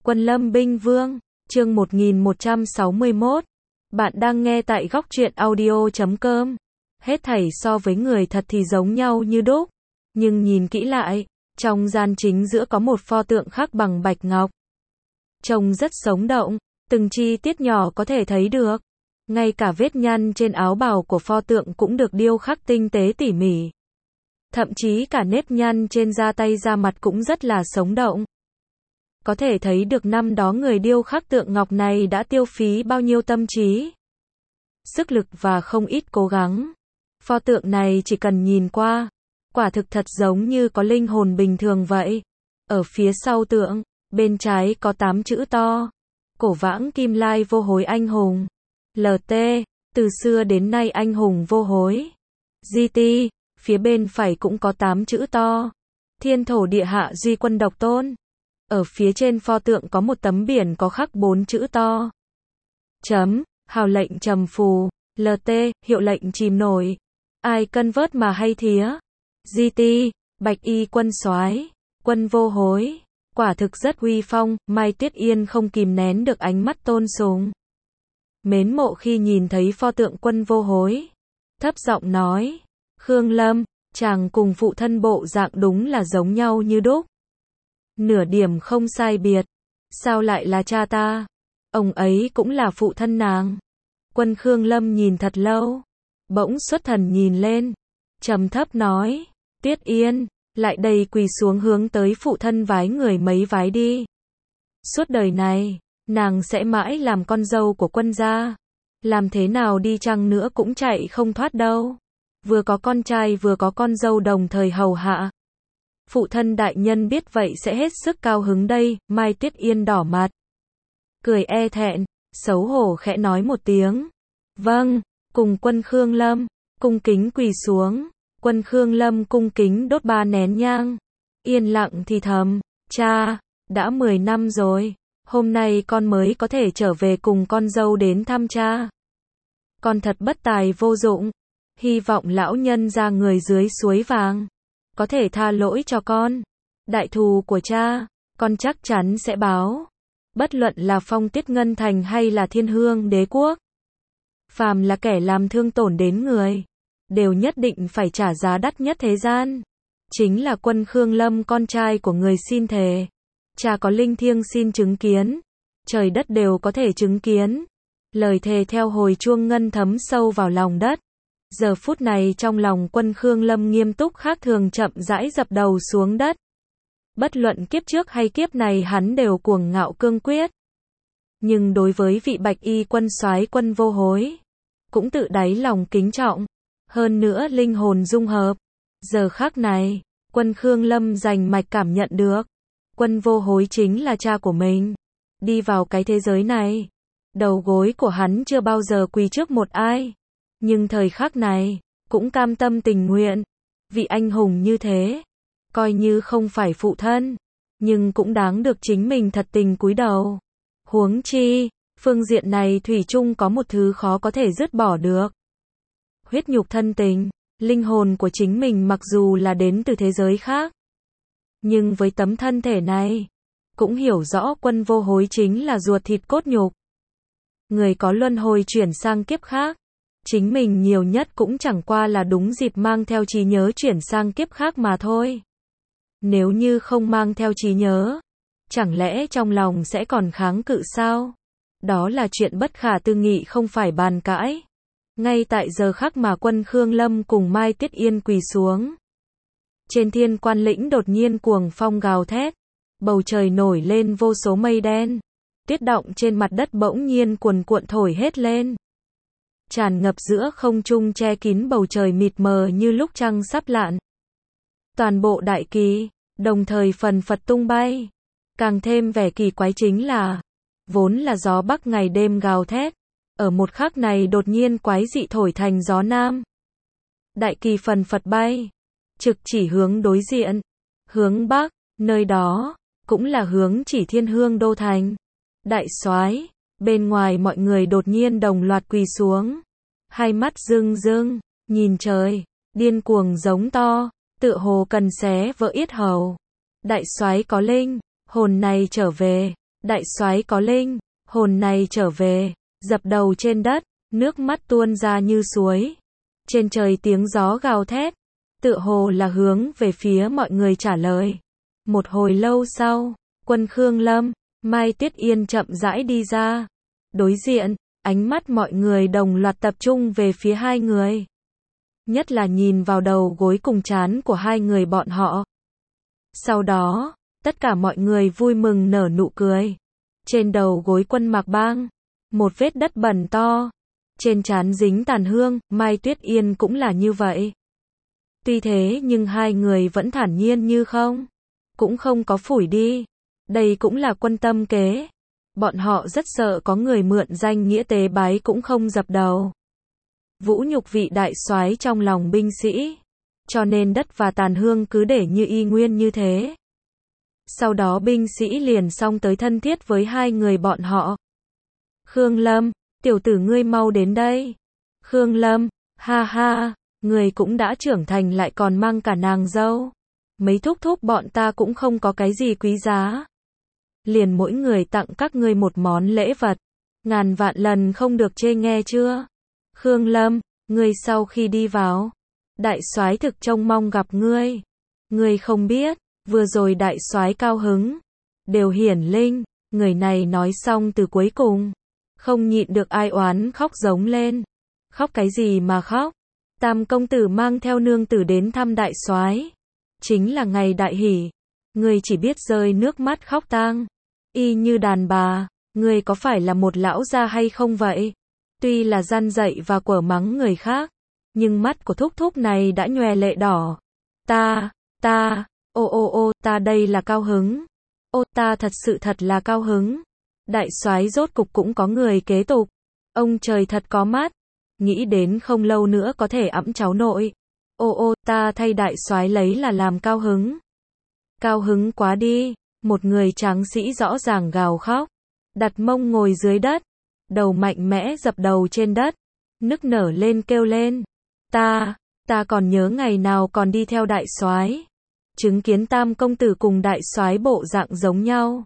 Quân Lâm Binh Vương, chương 1161. Bạn đang nghe tại góc truyện audio.com. Hết thảy so với người thật thì giống nhau như đúc. Nhưng nhìn kỹ lại, trong gian chính giữa có một pho tượng khắc bằng bạch ngọc. Trông rất sống động, từng chi tiết nhỏ có thể thấy được. Ngay cả vết nhăn trên áo bào của pho tượng cũng được điêu khắc tinh tế tỉ mỉ. Thậm chí cả nếp nhăn trên da tay da mặt cũng rất là sống động. Có thể thấy được năm đó người điêu khắc tượng ngọc này đã tiêu phí bao nhiêu tâm trí, sức lực và không ít cố gắng. Pho tượng này chỉ cần nhìn qua, quả thực thật giống như có linh hồn bình thường vậy. Ở phía sau tượng, bên trái có 8 chữ to: Cổ Vãng Kim Lai Vô Hối Anh Hùng. LT, từ xưa đến nay anh hùng vô hối. GT, phía bên phải cũng có 8 chữ to: Thiên Thổ Địa Hạ Duy Quân Độc Tôn. Ở phía trên pho tượng có một tấm biển có khắc 4 chữ to: Hào lệnh trầm phù. LT, hiệu lệnh chìm nổi. Ai cân vớt mà hay thía. GT, Bạch Y Quân Soái, quân vô hối. Quả thực rất uy phong. Mai Tuyết Yên không kìm nén được ánh mắt tôn sùng, mến mộ khi nhìn thấy pho tượng quân vô hối. Thấp giọng nói: Khương Lâm, chàng cùng phụ thân bộ dạng đúng là giống nhau như đúc. Nửa điểm không sai biệt. Sao lại là cha ta? Ông ấy cũng là phụ thân nàng. Quân Khương Lâm nhìn thật lâu, bỗng xuất thần nhìn lên, trầm thấp nói: Tuyết Yên, lại đây quỳ xuống hướng tới phụ thân vái người mấy vái đi. Suốt đời này, nàng sẽ mãi làm con dâu của quân gia. Làm thế nào đi chăng nữa cũng chạy không thoát đâu. Vừa có con trai vừa có con dâu đồng thời hầu hạ. Phụ thân đại nhân biết vậy sẽ hết sức cao hứng đây. Mai Tuyết Yên đỏ mặt, cười e thẹn, xấu hổ khẽ nói một tiếng: Vâng. Cùng quân Khương Lâm cung kính quỳ xuống. Quân Khương Lâm cung kính đốt 3 nén nhang, yên lặng thì thầm: Cha, đã 10 năm rồi, hôm nay con mới có thể trở về cùng con dâu đến thăm cha. Con thật bất tài vô dụng, hy vọng lão nhân ra người dưới suối vàng có thể tha lỗi cho con. Đại thù của cha, con chắc chắn sẽ báo. Bất luận là Phong Tuyết Ngân Thành hay là Thiên Hương Đế Quốc, phàm là kẻ làm thương tổn đến người, đều nhất định phải trả giá đắt nhất thế gian. Chính là quân Khương Lâm con trai của người xin thề. Cha có linh thiêng xin chứng kiến, trời đất đều có thể chứng kiến. Lời thề theo hồi chuông ngân thấm sâu vào lòng đất. Giờ phút này trong lòng quân Khương Lâm nghiêm túc khác thường, chậm rãi dập đầu xuống đất. Bất luận kiếp trước hay kiếp này hắn đều cuồng ngạo cương quyết. Nhưng đối với vị Bạch Y quân soái quân vô hối, cũng tự đáy lòng kính trọng. Hơn nữa linh hồn dung hợp. Giờ khắc này, quân Khương Lâm rành mạch cảm nhận được, quân vô hối chính là cha của mình. Đi vào cái thế giới này, đầu gối của hắn chưa bao giờ quỳ trước một ai. Nhưng thời khắc này, cũng cam tâm tình nguyện. Vị anh hùng như thế, coi như không phải phụ thân, nhưng cũng đáng được chính mình thật tình cúi đầu. Huống chi, phương diện này thủy chung có một thứ khó có thể dứt bỏ được. Huyết nhục thân tình, linh hồn của chính mình mặc dù là đến từ thế giới khác, nhưng với tấm thân thể này, cũng hiểu rõ quân vô hối chính là ruột thịt cốt nhục. Người có luân hồi chuyển sang kiếp khác, chính mình nhiều nhất cũng chẳng qua là đúng dịp mang theo trí nhớ chuyển sang kiếp khác mà thôi. Nếu như không mang theo trí nhớ, chẳng lẽ trong lòng sẽ còn kháng cự sao? Đó là chuyện bất khả tư nghị không phải bàn cãi. Ngay tại giờ khắc mà quân Khương Lâm cùng Mai Tuyết Yên quỳ xuống, trên Thiên Quan lĩnh đột nhiên cuồng phong gào thét, bầu trời nổi lên vô số mây đen, tuyết đọng trên mặt đất bỗng nhiên cuồn cuộn thổi hết lên, tràn ngập giữa không trung che kín bầu trời mịt mờ như lúc trăng sắp lặn. Toàn bộ đại kỳ đồng thời phần phật tung bay. Càng thêm vẻ kỳ quái chính là, vốn là gió bắc ngày đêm gào thét, ở một khắc này đột nhiên quái dị thổi thành gió nam. Đại kỳ phần phật bay, trực chỉ hướng đối diện, hướng bắc, nơi đó cũng là hướng chỉ Thiên Hương Đô Thành. Đại soái, bên ngoài mọi người đột nhiên đồng loạt quỳ xuống, hai mắt rưng rưng, nhìn trời, điên cuồng giống to, tựa hồ cần xé vỡ yết hầu. Đại soái có linh hồn này trở về, Đại soái có linh hồn này trở về, dập đầu trên đất, nước mắt tuôn ra như suối. Trên trời tiếng gió gào thét, tựa hồ là hướng về phía mọi người trả lời. Một hồi lâu sau, Quân Khương Lâm, Mai Tuyết Yên chậm rãi đi ra. Đối diện, ánh mắt mọi người đồng loạt tập trung về phía hai người. Nhất là nhìn vào đầu gối cùng trán của hai người bọn họ. Sau đó, tất cả mọi người vui mừng nở nụ cười. Trên đầu gối Quân Mạc Bang, một vết đất bẩn to. Trên trán dính tàn hương, Mai Tuyết Yên cũng là như vậy. Tuy thế nhưng hai người vẫn thản nhiên như không. Cũng không có phủi đi. Đây cũng là quân tâm kế. Bọn họ rất sợ có người mượn danh nghĩa tế bái cũng không dập đầu. Vũ nhục vị đại soái trong lòng binh sĩ. Cho nên đất và tàn hương cứ để như y nguyên như thế. Sau đó binh sĩ liền xong tới thân thiết với hai người bọn họ. Khương Lâm, tiểu tử ngươi mau đến đây. Khương Lâm, ha ha, người cũng đã trưởng thành lại còn mang cả nàng dâu. Mấy thúc thúc bọn ta cũng không có cái gì quý giá. Liền mỗi người tặng các ngươi một món lễ vật. Ngàn vạn lần không được chê nghe chưa? Khương Lâm, ngươi sau khi đi vào, đại soái thực trông mong gặp ngươi. Ngươi không biết, vừa rồi đại soái cao hứng, đều hiển linh, người này nói xong từ cuối cùng, không nhịn được ai oán khóc giống lên. Khóc cái gì mà khóc? Tam công tử mang theo nương tử đến thăm đại soái, chính là ngày đại hỷ, ngươi chỉ biết rơi nước mắt khóc tang, y như đàn bà, ngươi có phải là một lão gia hay không vậy? Tuy là gian dạy và quở mắng người khác, nhưng mắt của thúc thúc này đã nhòe lệ đỏ. Ta đây là cao hứng. Ta thật là cao hứng. Đại soái rốt cục cũng có người kế tục. Ông trời thật có mắt. Nghĩ đến không lâu nữa có thể ẵm cháu nội. Ta thay đại soái lấy là làm cao hứng. Cao hứng quá đi. Một người tráng sĩ rõ ràng gào khóc. Đặt mông ngồi dưới đất. Đầu mạnh mẽ dập đầu trên đất. Nức nở lên kêu lên. Ta còn nhớ ngày nào còn đi theo đại soái, chứng kiến tam công tử cùng đại soái bộ dạng giống nhau.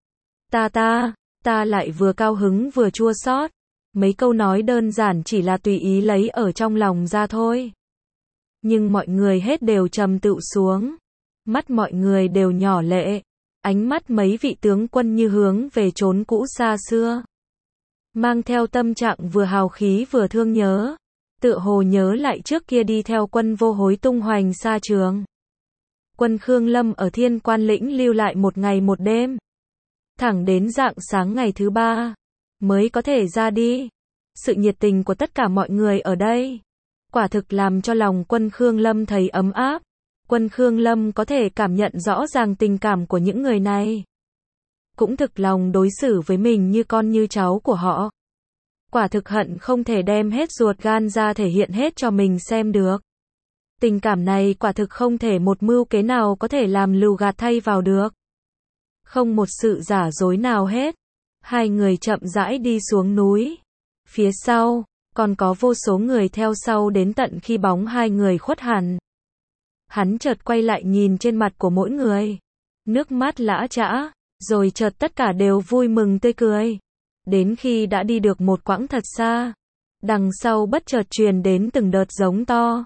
Ta lại vừa cao hứng vừa chua xót. Mấy câu nói đơn giản chỉ là tùy ý lấy ở trong lòng ra thôi. Nhưng mọi người hết đều trầm tựu xuống. Mắt mọi người đều nhỏ lệ. Ánh mắt mấy vị tướng quân như hướng về chốn cũ xa xưa. Mang theo tâm trạng vừa hào khí vừa thương nhớ. Tựa hồ nhớ lại trước kia đi theo Quân Vô Hối tung hoành xa trường. Quân Khương Lâm ở Thiên Quan Lĩnh lưu lại một ngày một đêm. Thẳng đến rạng sáng ngày thứ ba, mới có thể ra đi. Sự nhiệt tình của tất cả mọi người ở đây, quả thực làm cho lòng Quân Khương Lâm thấy ấm áp. Quân Khương Lâm có thể cảm nhận rõ ràng tình cảm của những người này. Cũng thực lòng đối xử với mình như con như cháu của họ. Quả thực hận không thể đem hết ruột gan ra thể hiện hết cho mình xem được. Tình cảm này quả thực không thể một mưu kế nào có thể làm lừa gạt thay vào được. Không một sự giả dối nào hết. Hai người chậm rãi đi xuống núi. Phía sau, còn có vô số người theo sau đến tận khi bóng hai người khuất hẳn. Hắn chợt quay lại nhìn trên mặt của mỗi người. Nước mắt lã chã, rồi chợt tất cả đều vui mừng tươi cười. Đến khi đã đi được một quãng thật xa, đằng sau bất chợt truyền đến từng đợt giống to.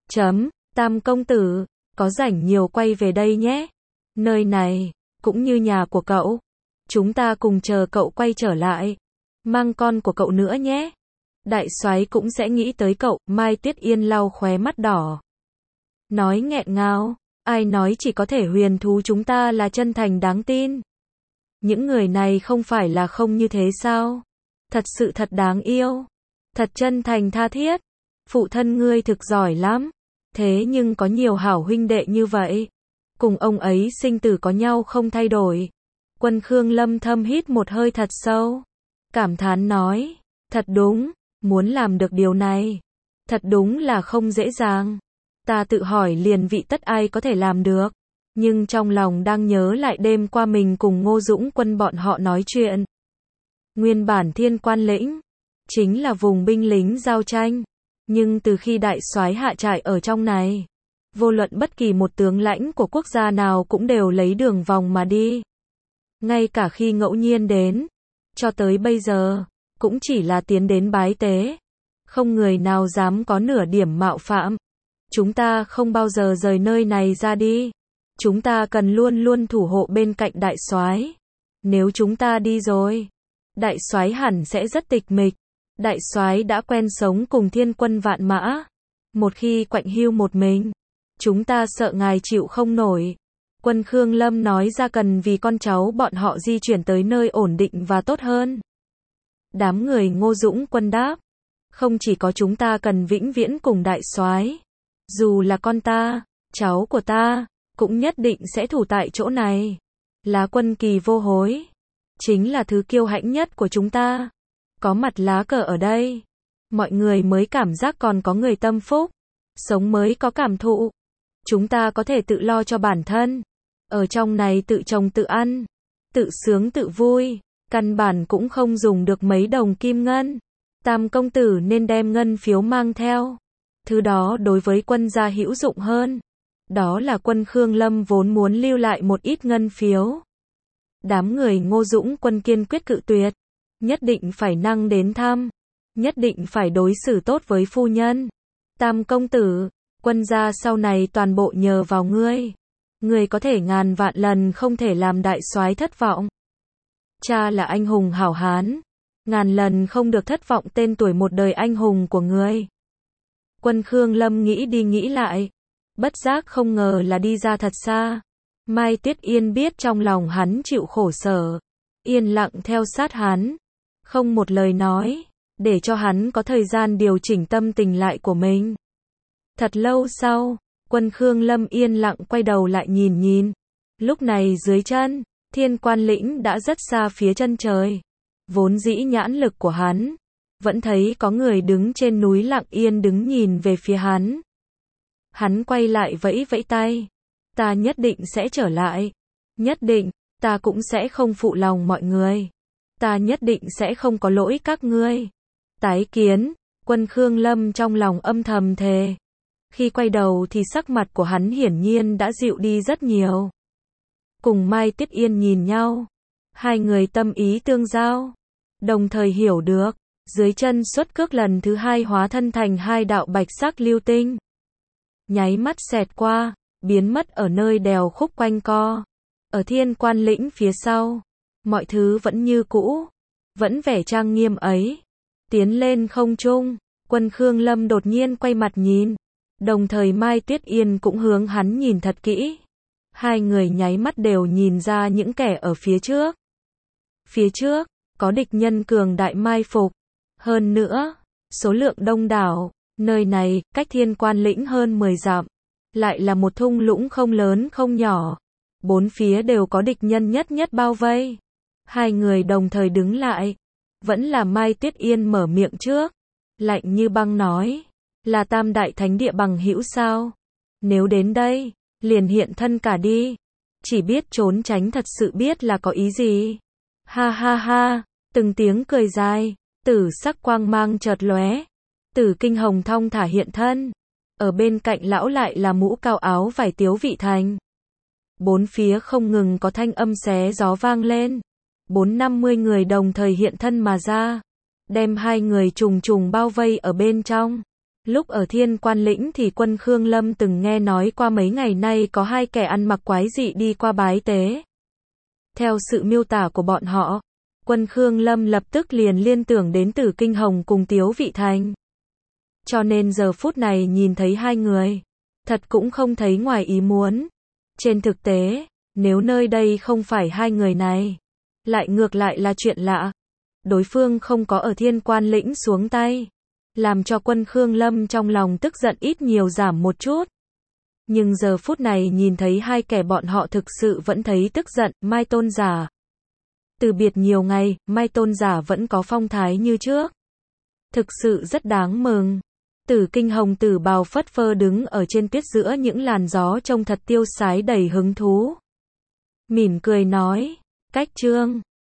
Tam công tử, có rảnh nhiều quay về đây nhé. Nơi này, cũng như nhà của cậu. Chúng ta cùng chờ cậu quay trở lại. Mang con của cậu nữa nhé. Đại soái cũng sẽ nghĩ tới cậu. Mai Tuyết Yên lau khóe mắt đỏ. Nói nghẹn ngào, ai nói chỉ có thể huyền thú chúng ta là chân thành đáng tin. Những người này không phải là không như thế sao? Thật sự thật đáng yêu. Thật chân thành tha thiết. Phụ thân ngươi thực giỏi lắm. Thế nhưng có nhiều hảo huynh đệ như vậy. Cùng ông ấy sinh tử có nhau không thay đổi. Quân Khương Lâm thâm hít một hơi thật sâu. Cảm thán nói. Thật đúng, muốn làm được điều này. Thật đúng là không dễ dàng. Ta tự hỏi liền vị tất ai có thể làm được. Nhưng trong lòng đang nhớ lại đêm qua mình cùng Ngô Dũng Quân bọn họ nói chuyện. Nguyên bản Thiên Quan Lĩnh chính là vùng binh lính giao tranh. Nhưng từ khi đại soái hạ trại ở trong này, vô luận bất kỳ một tướng lãnh của quốc gia nào cũng đều lấy đường vòng mà đi. ngay cả khi ngẫu nhiên đến, cho tới bây giờ, cũng chỉ là tiến đến bái tế. Không người nào dám có nửa điểm mạo phạm. Chúng ta không bao giờ rời nơi này ra đi. Chúng ta cần luôn luôn thủ hộ bên cạnh đại soái. Nếu chúng ta đi rồi, đại soái hẳn sẽ rất tịch mịch. Đại soái đã quen sống cùng thiên quân vạn mã. Một khi quạnh hiu một mình, chúng ta sợ ngài chịu không nổi. Quân Khương Lâm nói ra cần vì con cháu bọn họ di chuyển tới nơi ổn định và tốt hơn. Đám người Ngô Dũng Quân đáp, không chỉ có chúng ta cần vĩnh viễn cùng đại soái, dù là con ta, cháu của ta, cũng nhất định sẽ thủ tại chỗ này. Lá Quân Kỳ vô hối, chính là thứ kiêu hãnh nhất của chúng ta. Có mặt lá cờ ở đây, mọi người mới cảm giác còn có người tâm phúc, sống mới có cảm thụ. Chúng ta có thể tự lo cho bản thân, ở trong này tự trồng tự ăn, tự sướng tự vui, căn bản cũng không dùng được mấy đồng kim ngân. Tam công tử nên đem ngân phiếu mang theo. Thứ đó đối với quân gia hữu dụng hơn. Đó là Quân Khương Lâm vốn muốn lưu lại một ít ngân phiếu. Đám người Ngô Dũng Quân kiên quyết cự tuyệt. Nhất định phải năng đến thăm. Nhất định phải đối xử tốt với phu nhân. Tam công tử, quân gia sau này toàn bộ nhờ vào ngươi. Ngươi có thể ngàn vạn lần không thể làm đại soái thất vọng. Cha là anh hùng hảo hán, ngàn lần không được thất vọng tên tuổi một đời anh hùng của ngươi. Quân Khương Lâm nghĩ đi nghĩ lại, bất giác không ngờ là đi ra thật xa. Mai Tuyết Yên biết trong lòng hắn chịu khổ sở, yên lặng theo sát hắn, không một lời nói, để cho hắn có thời gian điều chỉnh tâm tình lại của mình. Thật lâu sau, Quân Khương Lâm yên lặng quay đầu lại nhìn. Lúc này dưới chân, Thiên Quan Lĩnh đã rất xa phía chân trời. Vốn dĩ nhãn lực của hắn, vẫn thấy có người đứng trên núi lặng yên đứng nhìn về phía hắn. Hắn quay lại vẫy vẫy tay. Ta nhất định sẽ trở lại. Nhất định, ta cũng sẽ không phụ lòng mọi người. Ta nhất định sẽ không có lỗi các ngươi. Tái kiến, Quân Khương Lâm trong lòng âm thầm thề. Khi quay đầu thì sắc mặt của hắn hiển nhiên đã dịu đi rất nhiều. Cùng Mai Tuyết Yên nhìn nhau. Hai người tâm ý tương giao. Đồng thời hiểu được, dưới chân xuất cước lần thứ hai hóa thân thành hai đạo bạch sắc lưu tinh. Nháy mắt xẹt qua, biến mất ở nơi đèo khúc quanh co. Ở Thiên Quan Lĩnh phía sau, mọi thứ vẫn như cũ, vẫn vẻ trang nghiêm ấy. Tiến lên không trung, Quân Khương Lâm đột nhiên quay mặt nhìn. Đồng thời Mai Tuyết Yên cũng hướng hắn nhìn thật kỹ. Hai người nháy mắt đều nhìn ra những kẻ ở phía trước. Phía trước, có địch nhân cường đại mai phục. Hơn nữa, số lượng đông đảo, nơi này, cách Thiên Quan Lĩnh hơn 10 dặm. Lại là một thung lũng không lớn không nhỏ. Bốn phía đều có địch nhân nhất bao vây. Hai người đồng thời đứng lại. Vẫn là Mai Tuyết Yên mở miệng trước. Lạnh như băng nói. Là Tam Đại Thánh Địa bằng hữu sao? Nếu đến đây, liền hiện thân cả đi. Chỉ biết trốn tránh thật sự biết là có ý gì. Ha ha ha, từng tiếng cười dài, tử sắc quang mang chợt lóe. Tử Kinh Hồng thong thả hiện thân. Ở bên cạnh lão lại là mũ cao áo vải Tiếu Vị Thành. Bốn phía không ngừng có thanh âm xé gió vang lên. 450 người đồng thời hiện thân mà ra. Đem hai người trùng bao vây ở bên trong. Lúc ở Thiên Quan Lĩnh thì Quân Khương Lâm từng nghe nói qua mấy ngày nay có hai kẻ ăn mặc quái dị đi qua bái tế. Theo sự miêu tả của bọn họ, Quân Khương Lâm lập tức liền liên tưởng đến Tử Kinh Hồng cùng Tiếu Vị Thành. Cho nên giờ phút này nhìn thấy hai người, thật cũng không thấy ngoài ý muốn. Trên thực tế, nếu nơi đây không phải hai người này, lại ngược lại là chuyện lạ. Đối phương không có ở Thiên Quan Lĩnh xuống tay, làm cho Quân Khương Lâm trong lòng tức giận ít nhiều giảm một chút. Nhưng giờ phút này nhìn thấy hai kẻ bọn họ thực sự vẫn thấy tức giận. Mai Tôn giả, từ biệt nhiều ngày, Mai Tôn giả vẫn có phong thái như trước. Thực sự rất đáng mừng. Tử Kinh Hồng tử bào phất phơ đứng ở trên tuyết giữa những làn gió trông thật tiêu sái đầy hứng thú. Mỉm cười nói, cách trương.